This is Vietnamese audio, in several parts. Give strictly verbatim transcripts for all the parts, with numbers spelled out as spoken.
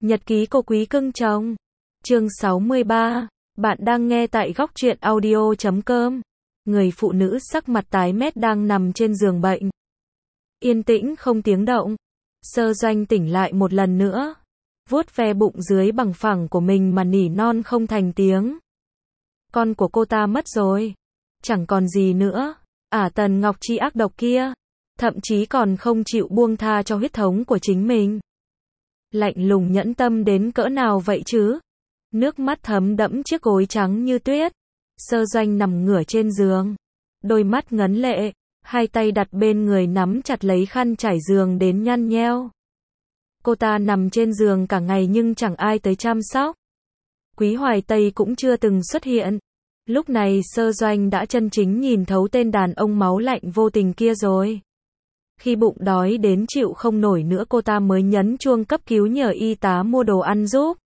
Nhật ký cô Quý cưng chồng. Chương sáu mươi ba. Bạn đang nghe tại góc truyện audio chấm com. Người phụ nữ sắc mặt tái mét đang nằm trên giường bệnh. Yên tĩnh không tiếng động. Sơ Doanh tỉnh lại một lần nữa. Vuốt ve bụng dưới bằng phẳng của mình mà nỉ non không thành tiếng. Con của cô ta mất rồi. Chẳng còn gì nữa. Ả Tần Ngọc Chi ác độc kia. Thậm chí còn không chịu buông tha cho huyết thống của chính mình. Lạnh lùng nhẫn tâm đến cỡ nào vậy chứ? Nước mắt thấm đẫm chiếc gối trắng như tuyết. Sơ Doanh nằm ngửa trên giường. Đôi mắt ngấn lệ. Hai tay đặt bên người nắm chặt lấy khăn trải giường đến nhăn nheo. Cô ta nằm trên giường cả ngày nhưng chẳng ai tới chăm sóc. Quý Hoài Tây cũng chưa từng xuất hiện. Lúc này Sơ Doanh đã chân chính nhìn thấu tên đàn ông máu lạnh vô tình kia rồi. Khi bụng đói đến chịu không nổi nữa cô ta mới nhấn chuông cấp cứu nhờ y tá mua đồ ăn giúp.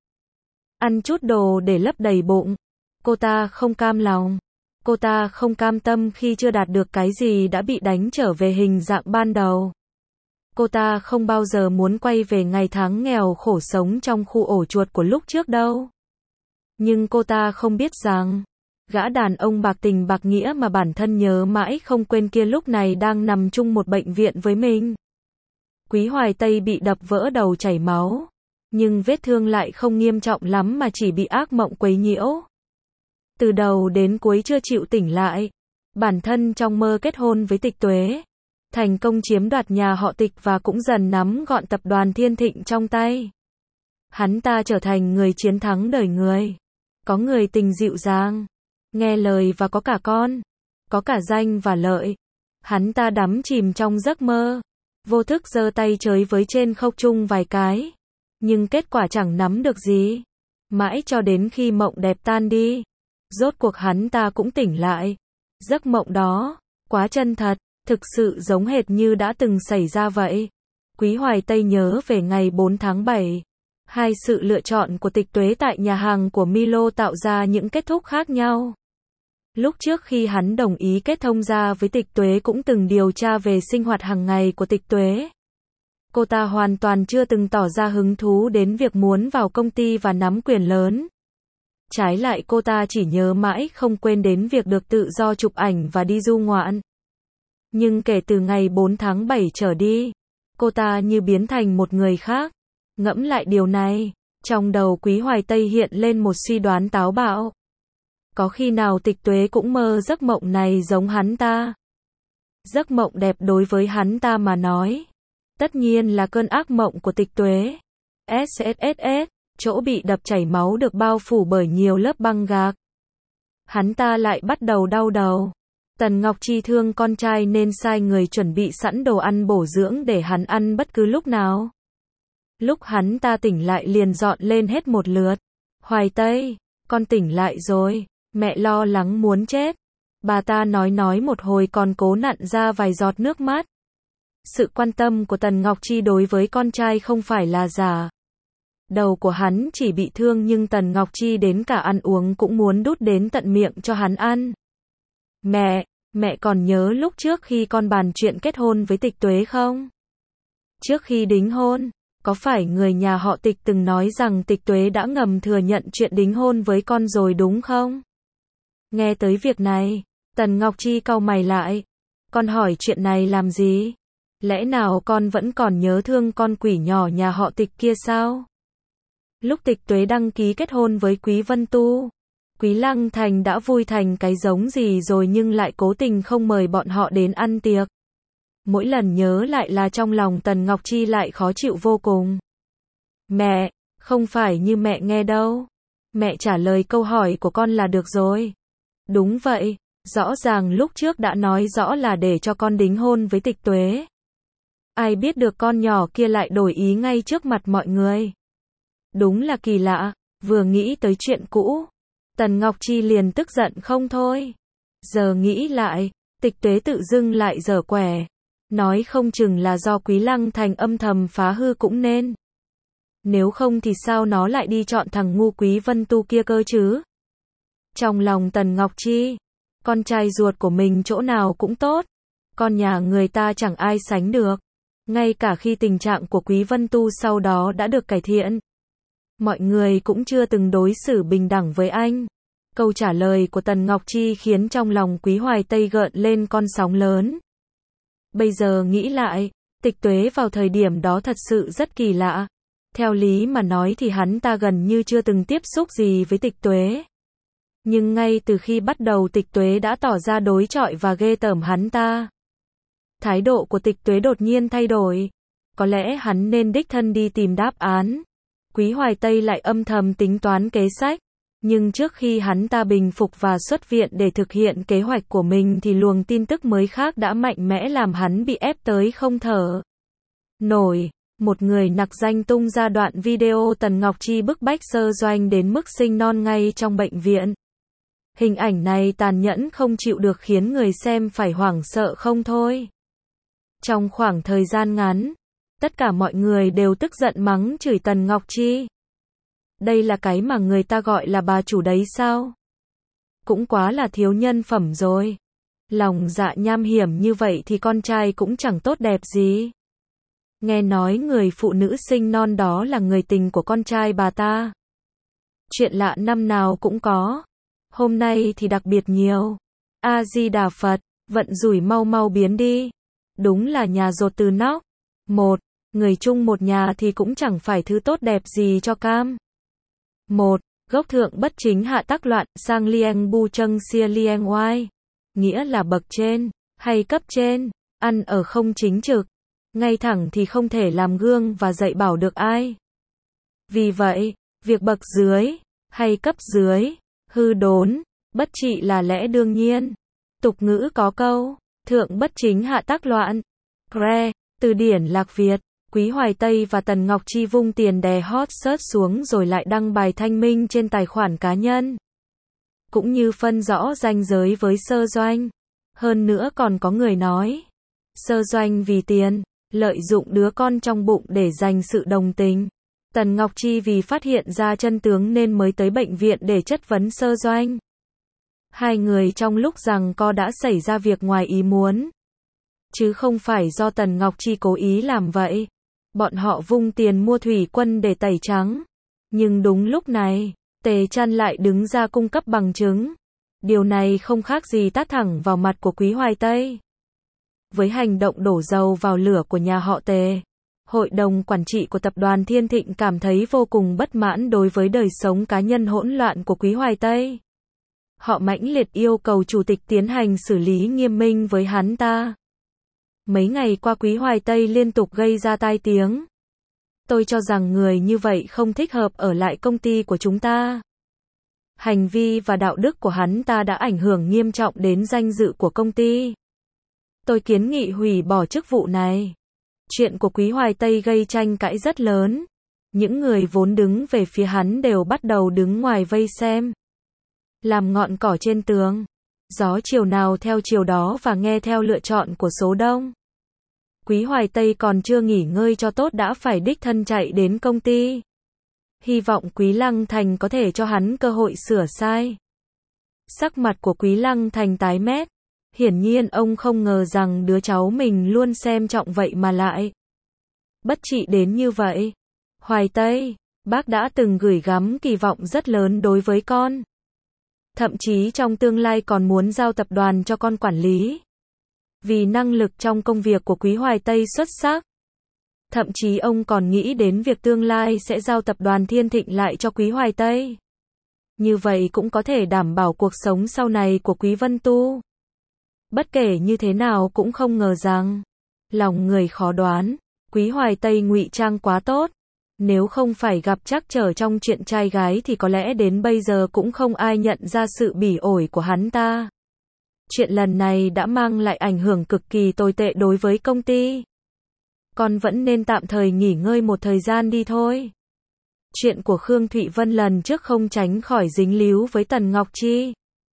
Ăn chút đồ để lấp đầy bụng. Cô ta không cam lòng. Cô ta không cam tâm khi chưa đạt được cái gì đã bị đánh trở về hình dạng ban đầu. Cô ta không bao giờ muốn quay về ngày tháng nghèo khổ sống trong khu ổ chuột của lúc trước đâu. Nhưng cô ta không biết rằng, gã đàn ông bạc tình bạc nghĩa mà bản thân nhớ mãi không quên kia lúc này đang nằm chung một bệnh viện với mình. Quý Hoài Tây bị đập vỡ đầu chảy máu. Nhưng vết thương lại không nghiêm trọng lắm mà chỉ bị ác mộng quấy nhiễu. Từ đầu đến cuối chưa chịu tỉnh lại. Bản thân trong mơ kết hôn với Tịch Tuế. Thành công chiếm đoạt nhà họ Tịch và cũng dần nắm gọn tập đoàn Thiên Thịnh trong tay. Hắn ta trở thành người chiến thắng đời người. Có người tình dịu dàng. Nghe lời và có cả con. Có cả danh và lợi. Hắn ta đắm chìm trong giấc mơ. Vô thức giơ tay chới với trên không trung vài cái. Nhưng kết quả chẳng nắm được gì. Mãi cho đến khi mộng đẹp tan đi. Rốt cuộc hắn ta cũng tỉnh lại. Giấc mộng đó, quá chân thật, thực sự giống hệt như đã từng xảy ra vậy. Quý Hoài Tây nhớ về ngày bốn tháng bảy. Hai sự lựa chọn của Tịch Tuế tại nhà hàng của Milo tạo ra những kết thúc khác nhau. Lúc trước khi hắn đồng ý kết thông gia với Tịch Tuế cũng từng điều tra về sinh hoạt hàng ngày của Tịch Tuế. Cô ta hoàn toàn chưa từng tỏ ra hứng thú đến việc muốn vào công ty và nắm quyền lớn. Trái lại cô ta chỉ nhớ mãi không quên đến việc được tự do chụp ảnh và đi du ngoạn. Nhưng kể từ ngày bốn tháng bảy trở đi, cô ta như biến thành một người khác. Ngẫm lại điều này, trong đầu Quý Hoài Tây hiện lên một suy đoán táo bạo. Có khi nào Tịch Tuế cũng mơ giấc mộng này giống hắn ta? Giấc mộng đẹp đối với hắn ta mà nói. Tất nhiên là cơn ác mộng của Tịch Tuế. ét ét ét ét, chỗ bị đập chảy máu được bao phủ bởi nhiều lớp băng gạc. Hắn ta lại bắt đầu đau đầu. Tần Ngọc Chi thương con trai nên sai người chuẩn bị sẵn đồ ăn bổ dưỡng để hắn ăn bất cứ lúc nào. Lúc hắn ta tỉnh lại liền dọn lên hết một lượt. Hoài Tây, con tỉnh lại rồi. Mẹ lo lắng muốn chết. Bà ta nói nói một hồi còn cố nặn ra vài giọt nước mắt. Sự quan tâm của Tần Ngọc Chi đối với con trai không phải là giả. Đầu của hắn chỉ bị thương nhưng Tần Ngọc Chi đến cả ăn uống cũng muốn đút đến tận miệng cho hắn ăn. Mẹ, mẹ còn nhớ lúc trước khi con bàn chuyện kết hôn với Tịch Tuế không? Trước khi đính hôn, có phải người nhà họ Tịch từng nói rằng Tịch Tuế đã ngầm thừa nhận chuyện đính hôn với con rồi đúng không? Nghe tới việc này, Tần Ngọc Chi cau mày lại. Con hỏi chuyện này làm gì? Lẽ nào con vẫn còn nhớ thương con quỷ nhỏ nhà họ Tịch kia sao? Lúc Tịch Tuế đăng ký kết hôn với Quý Vân Tu, Quý Lăng Thành đã vui thành cái giống gì rồi nhưng lại cố tình không mời bọn họ đến ăn tiệc. Mỗi lần nhớ lại là trong lòng Tần Ngọc Chi lại khó chịu vô cùng. Mẹ, không phải như mẹ nghe đâu. Mẹ trả lời câu hỏi của con là được rồi. Đúng vậy, rõ ràng lúc trước đã nói rõ là để cho con đính hôn với Tịch Tuế. Ai biết được con nhỏ kia lại đổi ý ngay trước mặt mọi người. Đúng là kỳ lạ, vừa nghĩ tới chuyện cũ, Tần Ngọc Chi liền tức giận không thôi. Giờ nghĩ lại, Tịch Tuế tự dưng lại dở quẻ. Nói không chừng là do Quý Lăng Thành âm thầm phá hư cũng nên. Nếu không thì sao nó lại đi chọn thằng ngu Quý Vân Tu kia cơ chứ? Trong lòng Tần Ngọc Chi, con trai ruột của mình chỗ nào cũng tốt. Con nhà người ta chẳng ai sánh được. Ngay cả khi tình trạng của Quý Vân Tu sau đó đã được cải thiện. Mọi người cũng chưa từng đối xử bình đẳng với anh. Câu trả lời của Tần Ngọc Chi khiến trong lòng Quý Hoài Tây gợn lên con sóng lớn. Bây giờ nghĩ lại, Tịch Tuế vào thời điểm đó thật sự rất kỳ lạ. Theo lý mà nói thì hắn ta gần như chưa từng tiếp xúc gì với Tịch Tuế. Nhưng ngay từ khi bắt đầu Tịch Tuế đã tỏ ra đối chọi và ghê tởm hắn ta. Thái độ của Tịch Tuế đột nhiên thay đổi. Có lẽ hắn nên đích thân đi tìm đáp án. Quý Hoài Tây lại âm thầm tính toán kế sách. Nhưng trước khi hắn ta bình phục và xuất viện để thực hiện kế hoạch của mình thì luồng tin tức mới khác đã mạnh mẽ làm hắn bị ép tới không thở nổi. Một người nặc danh tung ra đoạn video Tần Ngọc Chi bức bách Sơ Doanh đến mức sinh non ngay trong bệnh viện. Hình ảnh này tàn nhẫn không chịu được khiến người xem phải hoảng sợ không thôi. Trong khoảng thời gian ngắn, tất cả mọi người đều tức giận mắng chửi Tần Ngọc Chi. Đây là cái mà người ta gọi là bà chủ đấy sao? Cũng quá là thiếu nhân phẩm rồi. Lòng dạ nham hiểm như vậy thì con trai cũng chẳng tốt đẹp gì. Nghe nói người phụ nữ sinh non đó là người tình của con trai bà ta. Chuyện lạ năm nào cũng có. Hôm nay thì đặc biệt nhiều. A-di-đà Phật, vận rủi mau mau biến đi. Đúng là nhà dột từ nóc. Một, người chung một nhà thì cũng chẳng phải thứ tốt đẹp gì cho cam. Một, gốc thượng bất chính hạ tác loạn, sang lieng bu trâng xia lieng oai. Nghĩa là bậc trên, hay cấp trên, ăn ở không chính trực. Ngay thẳng thì không thể làm gương và dạy bảo được ai. Vì vậy, việc bậc dưới, hay cấp dưới, hư đốn, bất trị là lẽ đương nhiên. Tục ngữ có câu, thượng bất chính hạ tác loạn. Cre, từ điển Lạc Việt. Quý Hoài Tây và Tần Ngọc Chi vung tiền đè hot search xuống rồi lại đăng bài thanh minh trên tài khoản cá nhân. Cũng như phân rõ ranh giới với Sơ Doanh. Hơn nữa còn có người nói, Sơ Doanh vì tiền, lợi dụng đứa con trong bụng để giành sự đồng tình. Tần Ngọc Chi vì phát hiện ra chân tướng nên mới tới bệnh viện để chất vấn Sơ Doanh. Hai người trong lúc giằng co đã xảy ra việc ngoài ý muốn. Chứ không phải do Tần Ngọc Chi cố ý làm vậy. Bọn họ vung tiền mua thủy quân để tẩy trắng. Nhưng đúng lúc này, Tề Trăn lại đứng ra cung cấp bằng chứng. Điều này không khác gì tát thẳng vào mặt của Quý Hoài Tây. Với hành động đổ dầu vào lửa của nhà họ Tề, hội đồng quản trị của tập đoàn Thiên Thịnh cảm thấy vô cùng bất mãn đối với đời sống cá nhân hỗn loạn của Quý Hoài Tây. Họ mãnh liệt yêu cầu chủ tịch tiến hành xử lý nghiêm minh với hắn ta. Mấy ngày qua Quý Hoài Tây liên tục gây ra tai tiếng. Tôi cho rằng người như vậy không thích hợp ở lại công ty của chúng ta. Hành vi và đạo đức của hắn ta đã ảnh hưởng nghiêm trọng đến danh dự của công ty. Tôi kiến nghị hủy bỏ chức vụ này. Chuyện của Quý Hoài Tây gây tranh cãi rất lớn. Những người vốn đứng về phía hắn đều bắt đầu đứng ngoài vây xem. Làm ngọn cỏ trên tường. Gió chiều nào theo chiều đó và nghe theo lựa chọn của số đông. Quý Hoài Tây còn chưa nghỉ ngơi cho tốt đã phải đích thân chạy đến công ty. Hy vọng Quý Lăng Thành có thể cho hắn cơ hội sửa sai. Sắc mặt của Quý Lăng Thành tái mét. Hiển nhiên ông không ngờ rằng đứa cháu mình luôn xem trọng vậy mà lại bất trị đến như vậy. Hoài Tây, bác đã từng gửi gắm kỳ vọng rất lớn đối với con. Thậm chí trong tương lai còn muốn giao tập đoàn cho con quản lý. Vì năng lực trong công việc của Quý Hoài Tây xuất sắc. Thậm chí ông còn nghĩ đến việc tương lai sẽ giao tập đoàn Thiên Thịnh lại cho Quý Hoài Tây. Như vậy cũng có thể đảm bảo cuộc sống sau này của Quý Vân Tu. Bất kể như thế nào cũng không ngờ rằng, lòng người khó đoán, Quý Hoài Tây ngụy trang quá tốt. Nếu không phải gặp trắc trở trong chuyện trai gái thì có lẽ đến bây giờ cũng không ai nhận ra sự bỉ ổi của hắn ta. Chuyện lần này đã mang lại ảnh hưởng cực kỳ tồi tệ đối với công ty. Con vẫn nên tạm thời nghỉ ngơi một thời gian đi thôi. Chuyện của Khương Thụy Vân lần trước không tránh khỏi dính líu với Tần Ngọc Chi.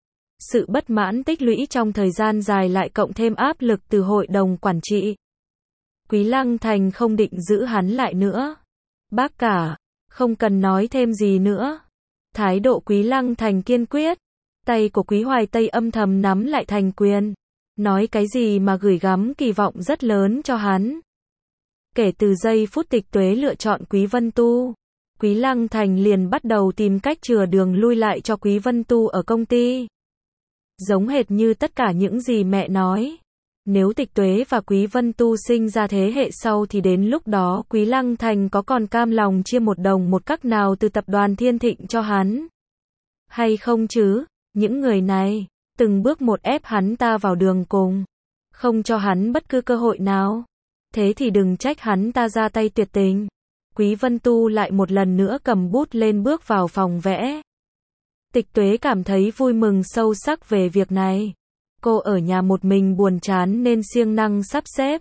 Sự bất mãn tích lũy trong thời gian dài lại cộng thêm áp lực từ hội đồng quản trị. Quý Lăng Thành không định giữ hắn lại nữa. Bác cả, không cần nói thêm gì nữa. Thái độ Quý Lăng Thành kiên quyết. Tay của Quý Hoài Tây âm thầm nắm lại thành quyền. Nói cái gì mà gửi gắm kỳ vọng rất lớn cho hắn. Kể từ giây phút Tịch Tuế lựa chọn Quý Vân Tu, Quý Lăng Thành liền bắt đầu tìm cách chừa đường lui lại cho Quý Vân Tu ở công ty. Giống hệt như tất cả những gì mẹ nói. Nếu Tịch Tuế và Quý Vân Tu sinh ra thế hệ sau thì đến lúc đó Quý Lăng Thành có còn cam lòng chia một đồng một cắc nào từ tập đoàn Thiên Thịnh cho hắn? Hay không chứ? Những người này, từng bước một ép hắn ta vào đường cùng. Không cho hắn bất cứ cơ hội nào. Thế thì đừng trách hắn ta ra tay tuyệt tình. Quý Vân Tu lại một lần nữa cầm bút lên bước vào phòng vẽ. Tịch Tuế cảm thấy vui mừng sâu sắc về việc này. Cô ở nhà một mình buồn chán nên siêng năng sắp xếp.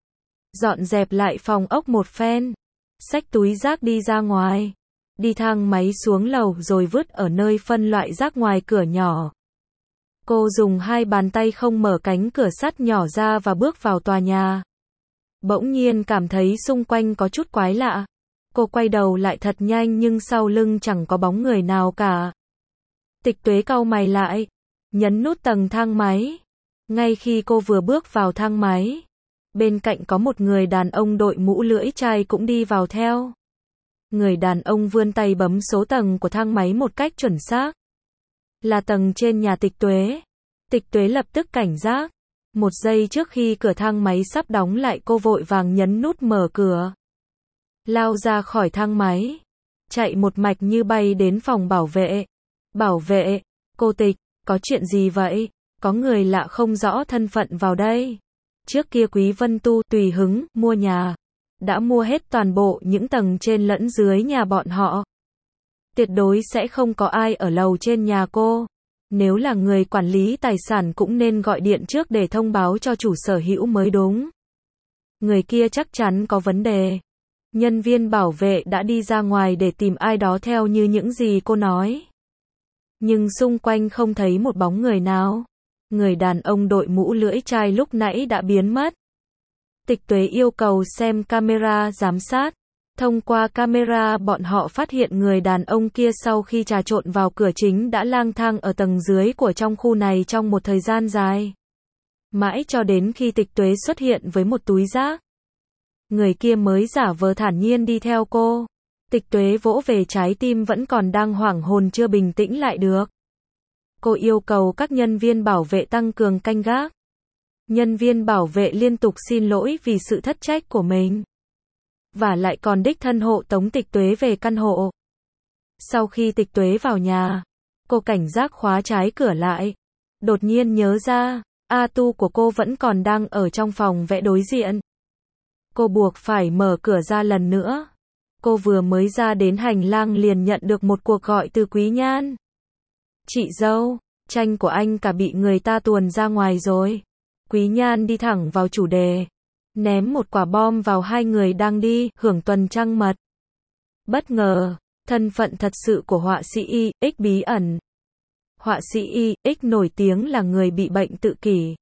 Dọn dẹp lại phòng ốc một phen. Xách túi rác đi ra ngoài. Đi thang máy xuống lầu rồi vứt ở nơi phân loại rác ngoài cửa nhỏ. Cô dùng hai bàn tay không mở cánh cửa sắt nhỏ ra và bước vào tòa nhà. Bỗng nhiên cảm thấy xung quanh có chút quái lạ. Cô quay đầu lại thật nhanh nhưng sau lưng chẳng có bóng người nào cả. Tịch Tuế cau mày lại, nhấn nút tầng thang máy. Ngay khi cô vừa bước vào thang máy, bên cạnh có một người đàn ông đội mũ lưỡi chai cũng đi vào theo. Người đàn ông vươn tay bấm số tầng của thang máy một cách chuẩn xác. Là tầng trên nhà Tịch Tuế. Tịch Tuế lập tức cảnh giác. Một giây trước khi cửa thang máy sắp đóng lại cô vội vàng nhấn nút mở cửa. Lao ra khỏi thang máy. Chạy một mạch như bay đến phòng bảo vệ. Bảo vệ, cô Tịch, có chuyện gì vậy? Có người lạ không rõ thân phận vào đây. Trước kia Quý Vân Tu tùy hứng, mua nhà. Đã mua hết toàn bộ những tầng trên lẫn dưới nhà bọn họ. Tuyệt đối sẽ không có ai ở lầu trên nhà cô. Nếu là người quản lý tài sản cũng nên gọi điện trước để thông báo cho chủ sở hữu mới đúng. Người kia chắc chắn có vấn đề. Nhân viên bảo vệ đã đi ra ngoài để tìm ai đó theo như những gì cô nói. Nhưng xung quanh không thấy một bóng người nào. Người đàn ông đội mũ lưỡi chai lúc nãy đã biến mất. Tịch Tuế yêu cầu xem camera giám sát. Thông qua camera bọn họ phát hiện người đàn ông kia sau khi trà trộn vào cửa chính đã lang thang ở tầng dưới của trong khu này trong một thời gian dài. Mãi cho đến khi Tịch Tuế xuất hiện với một túi rác. Người kia mới giả vờ thản nhiên đi theo cô. Tịch Tuế vỗ về trái tim vẫn còn đang hoảng hồn chưa bình tĩnh lại được. Cô yêu cầu các nhân viên bảo vệ tăng cường canh gác. Nhân viên bảo vệ liên tục xin lỗi vì sự thất trách của mình. Và lại còn đích thân hộ tống Tịch Tuế về căn hộ. Sau khi Tịch Tuế vào nhà, cô cảnh giác khóa trái cửa lại. Đột nhiên nhớ ra, A Tu của cô vẫn còn đang ở trong phòng vẽ đối diện. Cô buộc phải mở cửa ra lần nữa. Cô vừa mới ra đến hành lang liền nhận được một cuộc gọi từ Quý Nhan. Chị dâu, tranh của anh cả bị người ta tuồn ra ngoài rồi. Quý Nhan đi thẳng vào chủ đề. Ném một quả bom vào hai người đang đi hưởng tuần trăng mật. Bất ngờ, thân phận thật sự của họa sĩ Y X bí ẩn. Họa sĩ Y X nổi tiếng là người bị bệnh tự kỷ.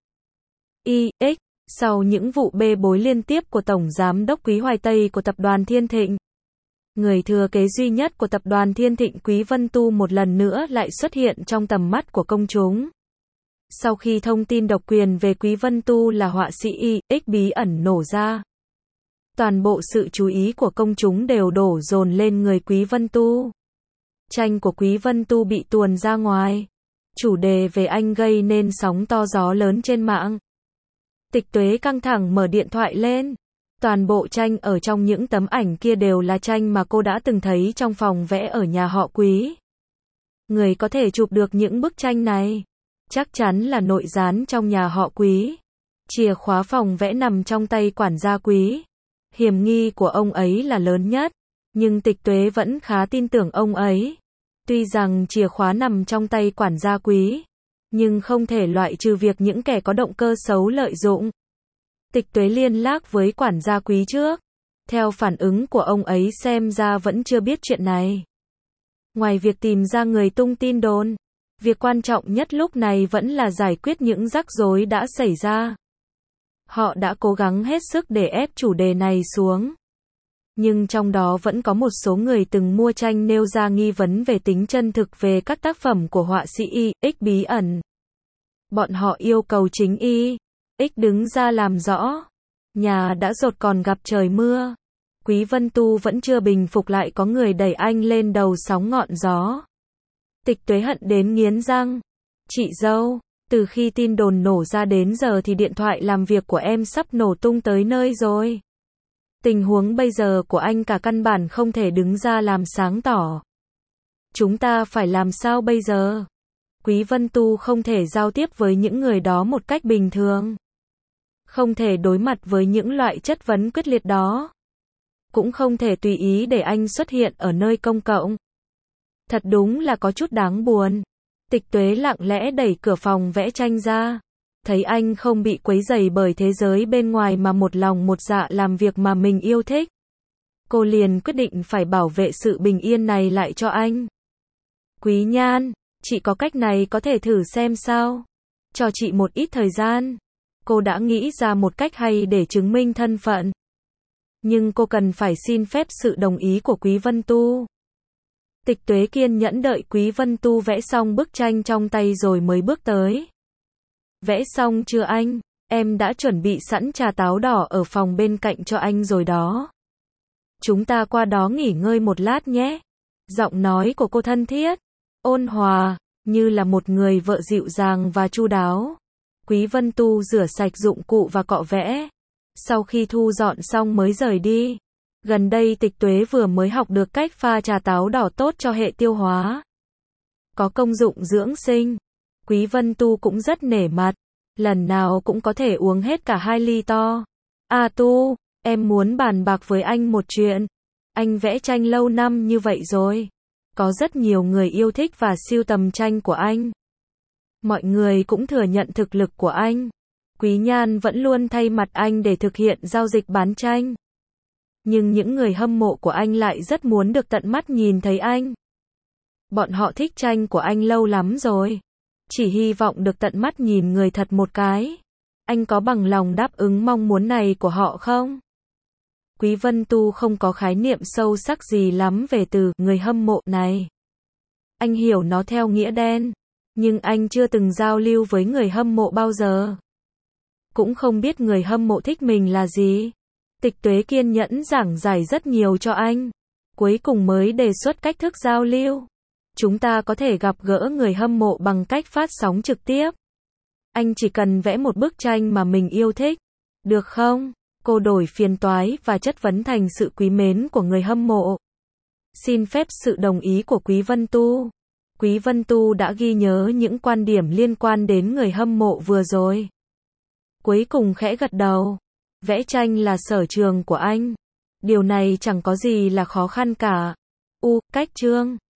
Y X, sau những vụ bê bối liên tiếp của Tổng Giám đốc Quý Hoài Tây của Tập đoàn Thiên Thịnh, người thừa kế duy nhất của Tập đoàn Thiên Thịnh Quý Vân Tu một lần nữa lại xuất hiện trong tầm mắt của công chúng. Sau khi thông tin độc quyền về Quý Vân Tu là họa sĩ Y X bí ẩn nổ ra, toàn bộ sự chú ý của công chúng đều đổ dồn lên người Quý Vân Tu. Tranh của Quý Vân Tu bị tuồn ra ngoài. Chủ đề về anh gây nên sóng to gió lớn trên mạng. Tịch Tuế căng thẳng mở điện thoại lên. Toàn bộ tranh ở trong những tấm ảnh kia đều là tranh mà cô đã từng thấy trong phòng vẽ ở nhà họ Quý. Người có thể chụp được những bức tranh này chắc chắn là nội gián trong nhà họ Quý. Chìa khóa phòng vẽ nằm trong tay quản gia Quý. Hiểm nghi của ông ấy là lớn nhất, nhưng Tịch Tuế vẫn khá tin tưởng ông ấy. Tuy rằng chìa khóa nằm trong tay quản gia Quý, nhưng không thể loại trừ việc những kẻ có động cơ xấu lợi dụng. Tịch Tuế liên lạc với quản gia Quý trước. Theo phản ứng của ông ấy xem ra vẫn chưa biết chuyện này. Ngoài việc tìm ra người tung tin đồn, việc quan trọng nhất lúc này vẫn là giải quyết những rắc rối đã xảy ra. Họ đã cố gắng hết sức để ép chủ đề này xuống. Nhưng trong đó vẫn có một số người từng mua tranh nêu ra nghi vấn về tính chân thực về các tác phẩm của họa sĩ Y X bí ẩn. Bọn họ yêu cầu chính Y X đứng ra làm rõ. Nhà đã rột còn gặp trời mưa. Quý Vân Tu vẫn chưa bình phục lại có người đẩy anh lên đầu sóng ngọn gió. Tịch Tuế hận đến nghiến răng. Chị dâu, từ khi tin đồn nổ ra đến giờ thì điện thoại làm việc của em sắp nổ tung tới nơi rồi. Tình huống bây giờ của anh cả căn bản không thể đứng ra làm sáng tỏ. Chúng ta phải làm sao bây giờ? Quý Vân Tu không thể giao tiếp với những người đó một cách bình thường. Không thể đối mặt với những loại chất vấn quyết liệt đó. Cũng không thể tùy ý để anh xuất hiện ở nơi công cộng. Thật đúng là có chút đáng buồn. Tịch Tuế lặng lẽ đẩy cửa phòng vẽ tranh ra. Thấy anh không bị quấy rầy bởi thế giới bên ngoài mà một lòng một dạ làm việc mà mình yêu thích. Cô liền quyết định phải bảo vệ sự bình yên này lại cho anh. Quý Nhan, chị có cách này có thể thử xem sao? Cho chị một ít thời gian. Cô đã nghĩ ra một cách hay để chứng minh thân phận. Nhưng cô cần phải xin phép sự đồng ý của Quý Vân Tu. Tịch Tuế kiên nhẫn đợi Quý Vân Tu vẽ xong bức tranh trong tay rồi mới bước tới. Vẽ xong chưa anh? Em đã chuẩn bị sẵn trà táo đỏ ở phòng bên cạnh cho anh rồi đó. Chúng ta qua đó nghỉ ngơi một lát nhé. Giọng nói của cô thân thiết, ôn hòa, như là một người vợ dịu dàng và chu đáo. Quý Vân Tu rửa sạch dụng cụ và cọ vẽ. Sau khi thu dọn xong mới rời đi. Gần đây Tịch Tuế vừa mới học được cách pha trà táo đỏ tốt cho hệ tiêu hóa. Có công dụng dưỡng sinh. Quý Vân Tu cũng rất nể mặt. Lần nào cũng có thể uống hết cả hai ly to. À Tu, em muốn bàn bạc với anh một chuyện. Anh vẽ tranh lâu năm như vậy rồi. Có rất nhiều người yêu thích và sưu tầm tranh của anh. Mọi người cũng thừa nhận thực lực của anh. Quý Nhan vẫn luôn thay mặt anh để thực hiện giao dịch bán tranh. Nhưng những người hâm mộ của anh lại rất muốn được tận mắt nhìn thấy anh. Bọn họ thích tranh của anh lâu lắm rồi. Chỉ hy vọng được tận mắt nhìn người thật một cái. Anh có bằng lòng đáp ứng mong muốn này của họ không? Quý Vân Tu không có khái niệm sâu sắc gì lắm về từ người hâm mộ này. Anh hiểu nó theo nghĩa đen. Nhưng anh chưa từng giao lưu với người hâm mộ bao giờ. Cũng không biết người hâm mộ thích mình là gì. Tịch Tuế kiên nhẫn giảng giải rất nhiều cho anh. Cuối cùng mới đề xuất cách thức giao lưu. Chúng ta có thể gặp gỡ người hâm mộ bằng cách phát sóng trực tiếp. Anh chỉ cần vẽ một bức tranh mà mình yêu thích. Được không? Cô đổi phiền toái và chất vấn thành sự quý mến của người hâm mộ. Xin phép sự đồng ý của Quý Vân Tu. Quý Vân Tu đã ghi nhớ những quan điểm liên quan đến người hâm mộ vừa rồi. Cuối cùng khẽ gật đầu. Vẽ tranh là sở trường của anh. Điều này chẳng có gì là khó khăn cả. U, cách chương.